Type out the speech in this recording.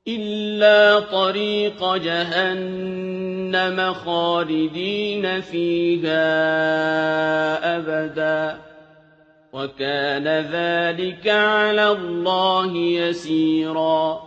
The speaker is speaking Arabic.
إِلَّا طَرِيقَ جَهَنَّمَ خَالِدِينَ فِيهَا أَبَدًا ۚ وَكَانَ ذَٰلِكَ عَلَى اللَّهِ يَسِيرًا